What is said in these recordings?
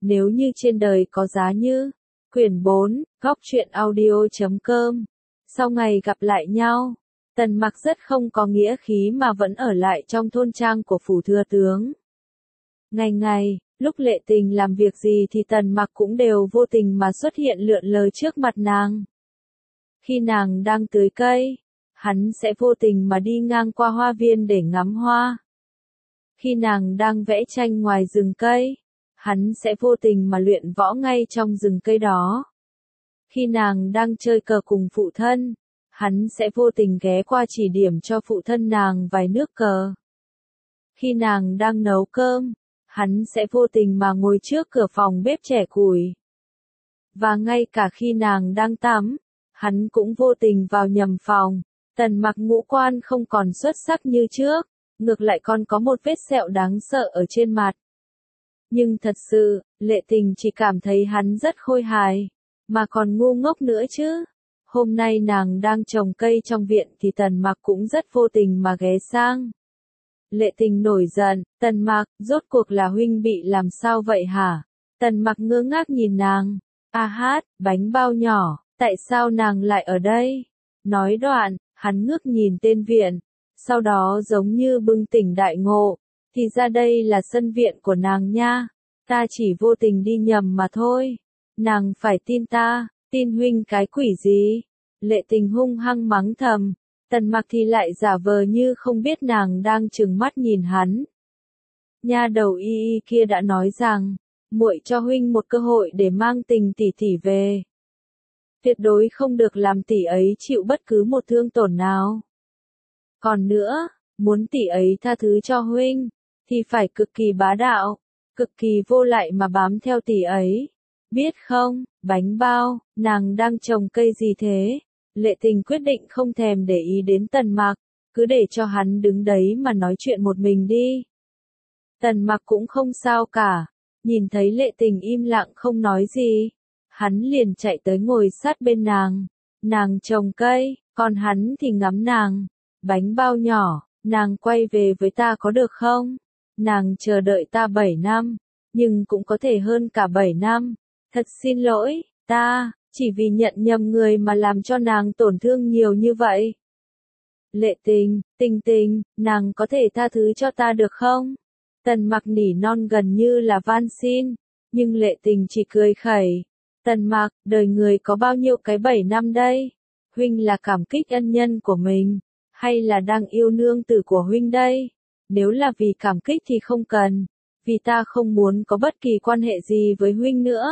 Nếu như trên đời có giá như. Quyển 4, góc truyện audio.com. Sau ngày gặp lại nhau, Tần Mặc rất không có nghĩa khí mà vẫn ở lại trong thôn trang của phủ thừa tướng. Ngày ngày, lúc Lệ Tình làm việc gì thì Tần Mặc cũng đều vô tình mà xuất hiện lượn lờ trước mặt nàng. Khi nàng đang tưới cây, hắn sẽ vô tình mà đi ngang qua hoa viên để ngắm hoa. Khi nàng đang vẽ tranh ngoài rừng cây, hắn sẽ vô tình mà luyện võ ngay trong rừng cây đó. Khi nàng đang chơi cờ cùng phụ thân, hắn sẽ vô tình ghé qua chỉ điểm cho phụ thân nàng vài nước cờ. Khi nàng đang nấu cơm, hắn sẽ vô tình mà ngồi trước cửa phòng bếp chẻ củi. Và ngay cả khi nàng đang tắm, hắn cũng vô tình vào nhầm phòng. Tần Mặc ngũ quan không còn xuất sắc như trước, ngược lại còn có một vết sẹo đáng sợ ở trên mặt. Nhưng thật sự, Lệ Tình chỉ cảm thấy hắn rất khôi hài, mà còn ngu ngốc nữa chứ. Hôm nay nàng đang trồng cây trong viện thì Tần Mặc cũng rất vô tình mà ghé sang. Lệ Tình nổi giận, Tần Mặc, rốt cuộc là huynh bị làm sao vậy hả? Tần Mặc ngơ ngác nhìn nàng. A hát, bánh bao nhỏ, tại sao nàng lại ở đây? Nói đoạn, hắn ngước nhìn tên viện, sau đó giống như bừng tỉnh đại ngộ, thì ra đây là sân viện của nàng nha, ta chỉ vô tình đi nhầm mà thôi, nàng phải tin ta, tin huynh cái quỷ gì? Lệ Tình hung hăng mắng thầm, Tần Mặc thì lại giả vờ như không biết nàng đang trừng mắt nhìn hắn. Nha đầu y y kia đã nói rằng, muội cho huynh một cơ hội để mang tình tỷ tỷ về. Tuyệt đối không được làm tỷ ấy chịu bất cứ một thương tổn nào. Còn nữa, muốn tỷ ấy tha thứ cho huynh, thì phải cực kỳ bá đạo, cực kỳ vô lại mà bám theo tỷ ấy. Biết không, bánh bao, nàng đang trồng cây gì thế? Lệ Tình quyết định không thèm để ý đến Tần Mặc, cứ để cho hắn đứng đấy mà nói chuyện một mình đi. Tần Mặc cũng không sao cả, nhìn thấy Lệ Tình im lặng không nói gì, hắn liền chạy tới ngồi sát bên nàng. Nàng trồng cây, còn hắn thì ngắm nàng. Bánh bao nhỏ, nàng quay về với ta có được không? Nàng chờ đợi ta 7 năm, nhưng cũng có thể hơn cả 7 năm. Thật xin lỗi, ta, chỉ vì nhận nhầm người mà làm cho nàng tổn thương nhiều như vậy. Lệ Tình, Tình Tình, nàng có thể tha thứ cho ta được không? Tần Mặc nỉ non gần như là van xin, nhưng Lệ Tình chỉ cười khẩy. Tần Mặc, đời người có bao nhiêu cái 7 năm đây? Huynh là cảm kích ân nhân của mình, hay là đang yêu nương tử của huynh đây? Nếu là vì cảm kích thì không cần, vì ta không muốn có bất kỳ quan hệ gì với huynh nữa.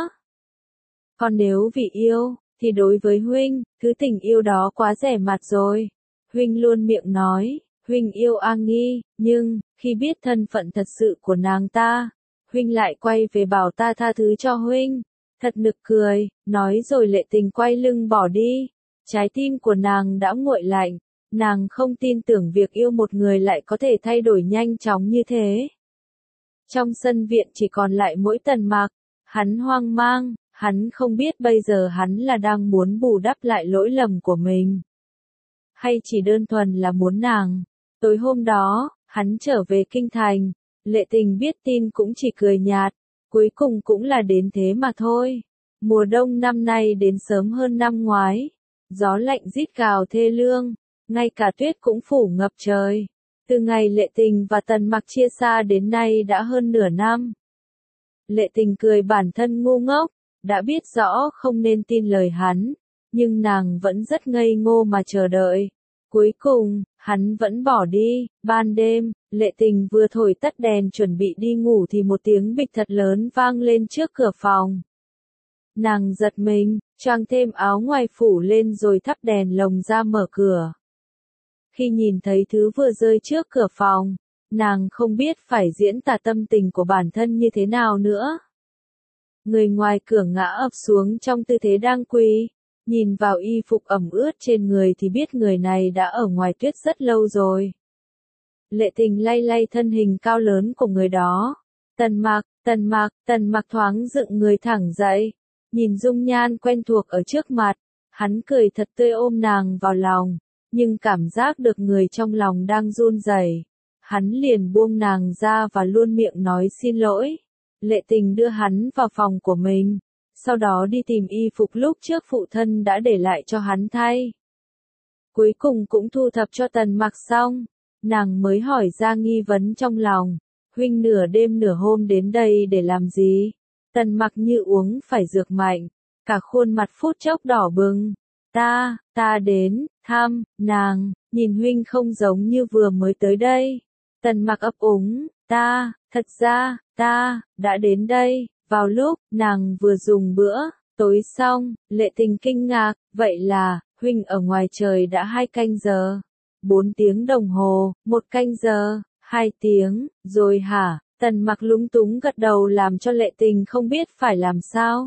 Còn nếu vì yêu, thì đối với huynh, thứ tình yêu đó quá rẻ mạt rồi. Huynh luôn miệng nói, huynh yêu A Nghi, nhưng, khi biết thân phận thật sự của nàng ta, huynh lại quay về bảo ta tha thứ cho huynh. Thật nực cười, nói rồi Lệ Tình quay lưng bỏ đi. Trái tim của nàng đã nguội lạnh, nàng không tin tưởng việc yêu một người lại có thể thay đổi nhanh chóng như thế. Trong sân viện chỉ còn lại mỗi Tần Mặc, hắn hoang mang, hắn không biết bây giờ hắn là đang muốn bù đắp lại lỗi lầm của mình, hay chỉ đơn thuần là muốn nàng. Tối hôm đó, hắn trở về kinh thành, Lệ Tình biết tin cũng chỉ cười nhạt, cuối cùng cũng là đến thế mà thôi. Mùa đông năm nay đến sớm hơn năm ngoái, gió lạnh rít gào thê lương, ngay cả tuyết cũng phủ ngập trời. Từ ngày Lệ Tình và Tần Mặc chia xa đến nay đã hơn nửa năm. Lệ Tình cười bản thân ngu ngốc, đã biết rõ không nên tin lời hắn, nhưng nàng vẫn rất ngây ngô mà chờ đợi. Cuối cùng, hắn vẫn bỏ đi. Ban đêm, Lệ Tình vừa thổi tắt đèn chuẩn bị đi ngủ thì một tiếng bịch thật lớn vang lên trước cửa phòng. Nàng giật mình, choàng thêm áo ngoài phủ lên rồi thắp đèn lồng ra mở cửa. Khi nhìn thấy thứ vừa rơi trước cửa phòng, nàng không biết phải diễn tả tâm tình của bản thân như thế nào nữa. Người ngoài cửa ngã ập xuống trong tư thế đang quỳ, nhìn vào y phục ẩm ướt trên người thì biết người này đã ở ngoài tuyết rất lâu rồi. Lệ Tình lay lay thân hình cao lớn của người đó. Tần Mặc thoáng dựng người thẳng dậy, nhìn dung nhan quen thuộc ở trước mặt, hắn cười thật tươi ôm nàng vào lòng, nhưng cảm giác được người trong lòng đang run rẩy, hắn liền buông nàng ra và luôn miệng nói xin lỗi. Lệ Tình đưa hắn vào phòng của mình, sau đó đi tìm y phục lúc trước phụ thân đã để lại cho hắn thay. Cuối cùng cũng thu thập cho Tần Mặc xong, nàng mới hỏi ra nghi vấn trong lòng, huynh nửa đêm nửa hôm đến đây để làm gì? Tần Mặc như uống phải dược mạnh, cả khuôn mặt phút chốc đỏ bừng. Ta đến thăm nàng, nhìn huynh không giống như vừa mới tới đây. Tần Mặc ấp úng, thật ra, ta đã đến đây, vào lúc nàng vừa dùng bữa tối xong. Lệ Tình kinh ngạc, vậy là, huynh ở ngoài trời đã 2 canh giờ, 4 tiếng đồng hồ, 1 canh giờ, 2 tiếng, rồi hả? Tần Mặc lúng túng gật đầu làm cho Lệ Tình không biết phải làm sao.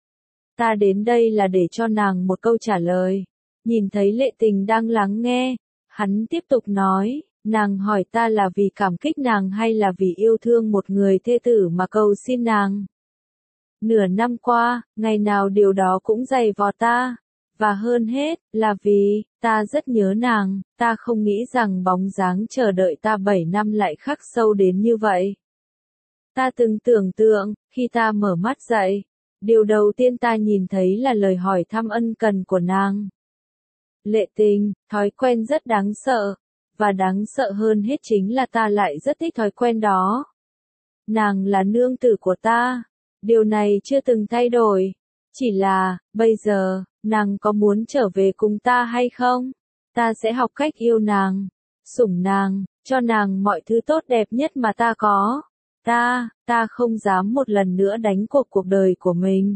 Ta đến đây là để cho nàng một câu trả lời. Nhìn thấy Lệ Tình đang lắng nghe, hắn tiếp tục nói, nàng hỏi ta là vì cảm kích nàng hay là vì yêu thương một người thê tử mà cầu xin nàng. Nửa năm qua, ngày nào điều đó cũng dày vò ta, và hơn hết, là vì, ta rất nhớ nàng, ta không nghĩ rằng bóng dáng chờ đợi ta 7 năm lại khắc sâu đến như vậy. Ta từng tưởng tượng, khi ta mở mắt dậy, điều đầu tiên ta nhìn thấy là lời hỏi thăm ân cần của nàng. Lệ Tình, thói quen rất đáng sợ, và đáng sợ hơn hết chính là ta lại rất thích thói quen đó. Nàng là nương tử của ta, điều này chưa từng thay đổi, chỉ là, bây giờ, nàng có muốn trở về cùng ta hay không? Ta sẽ học cách yêu nàng, sủng nàng, cho nàng mọi thứ tốt đẹp nhất mà ta có. Ta không dám một lần nữa đánh cuộc đời của mình.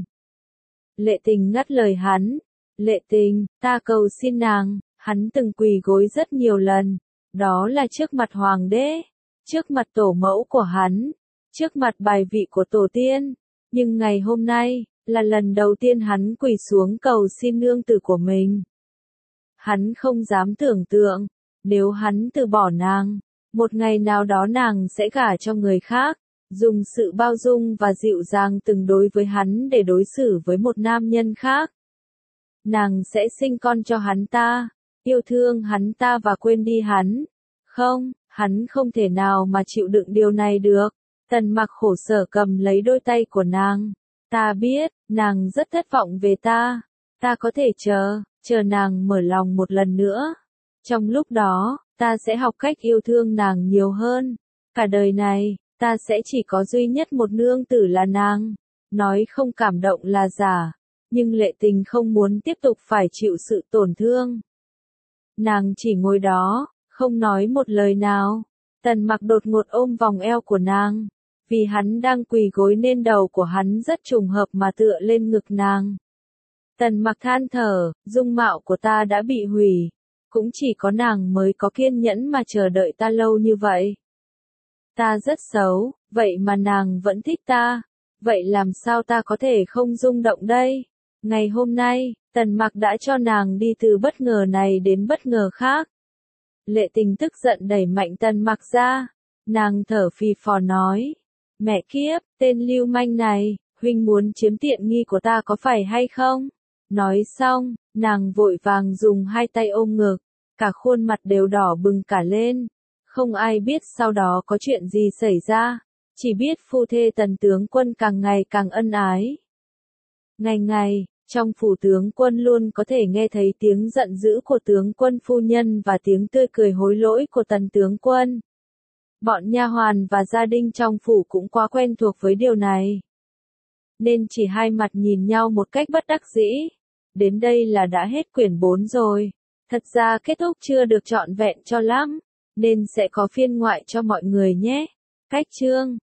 Lệ Tình ngắt lời hắn. Lệ Tình, ta cầu xin nàng, hắn từng quỳ gối rất nhiều lần. Đó là trước mặt hoàng đế, trước mặt tổ mẫu của hắn, trước mặt bài vị của tổ tiên. Nhưng ngày hôm nay, là lần đầu tiên hắn quỳ xuống cầu xin nương tử của mình. Hắn không dám tưởng tượng, nếu hắn từ bỏ nàng, một ngày nào đó nàng sẽ gả cho người khác, dùng sự bao dung và dịu dàng từng đối với hắn để đối xử với một nam nhân khác. Nàng sẽ sinh con cho hắn ta, yêu thương hắn ta và quên đi hắn. Không, hắn không thể nào mà chịu đựng điều này được. Tần Mặc khổ sở cầm lấy đôi tay của nàng. Ta biết, nàng rất thất vọng về ta. Ta có thể chờ nàng mở lòng một lần nữa. Trong lúc đó, ta sẽ học cách yêu thương nàng nhiều hơn. Cả đời này, ta sẽ chỉ có duy nhất một nương tử là nàng. Nói không cảm động là giả, nhưng Lệ Tình không muốn tiếp tục phải chịu sự tổn thương. Nàng chỉ ngồi đó, không nói một lời nào. Tần Mặc đột ngột ôm vòng eo của nàng. Vì hắn đang quỳ gối nên đầu của hắn rất trùng hợp mà tựa lên ngực nàng. Tần Mặc than thở, dung mạo của ta đã bị hủy. Cũng chỉ có nàng mới có kiên nhẫn mà chờ đợi ta lâu như vậy. Ta rất xấu, vậy mà nàng vẫn thích ta. Vậy làm sao ta có thể không rung động đây? Ngày hôm nay, Tần Mặc đã cho nàng đi từ bất ngờ này đến bất ngờ khác. Lệ Tình tức giận đẩy mạnh Tần Mặc ra. Nàng thở phì phò nói. Mẹ kiếp, tên lưu manh này, huynh muốn chiếm tiện nghi của ta có phải hay không? Nói xong, nàng vội vàng dùng 2 tay ôm ngực, cả khuôn mặt đều đỏ bừng cả lên. Không ai biết sau đó có chuyện gì xảy ra, chỉ biết phu thê Tần tướng quân càng ngày càng ân ái. Ngày ngày, trong phủ tướng quân luôn có thể nghe thấy tiếng giận dữ của tướng quân phu nhân và tiếng tươi cười hối lỗi của Tần tướng quân. Bọn nha hoàn và gia đình trong phủ cũng quá quen thuộc với điều này, nên chỉ hai mặt nhìn nhau một cách bất đắc dĩ. Đến đây là đã hết quyển 4 rồi. Thật ra kết thúc chưa được trọn vẹn cho lắm, nên sẽ có phiên ngoại cho mọi người nhé. Cách chương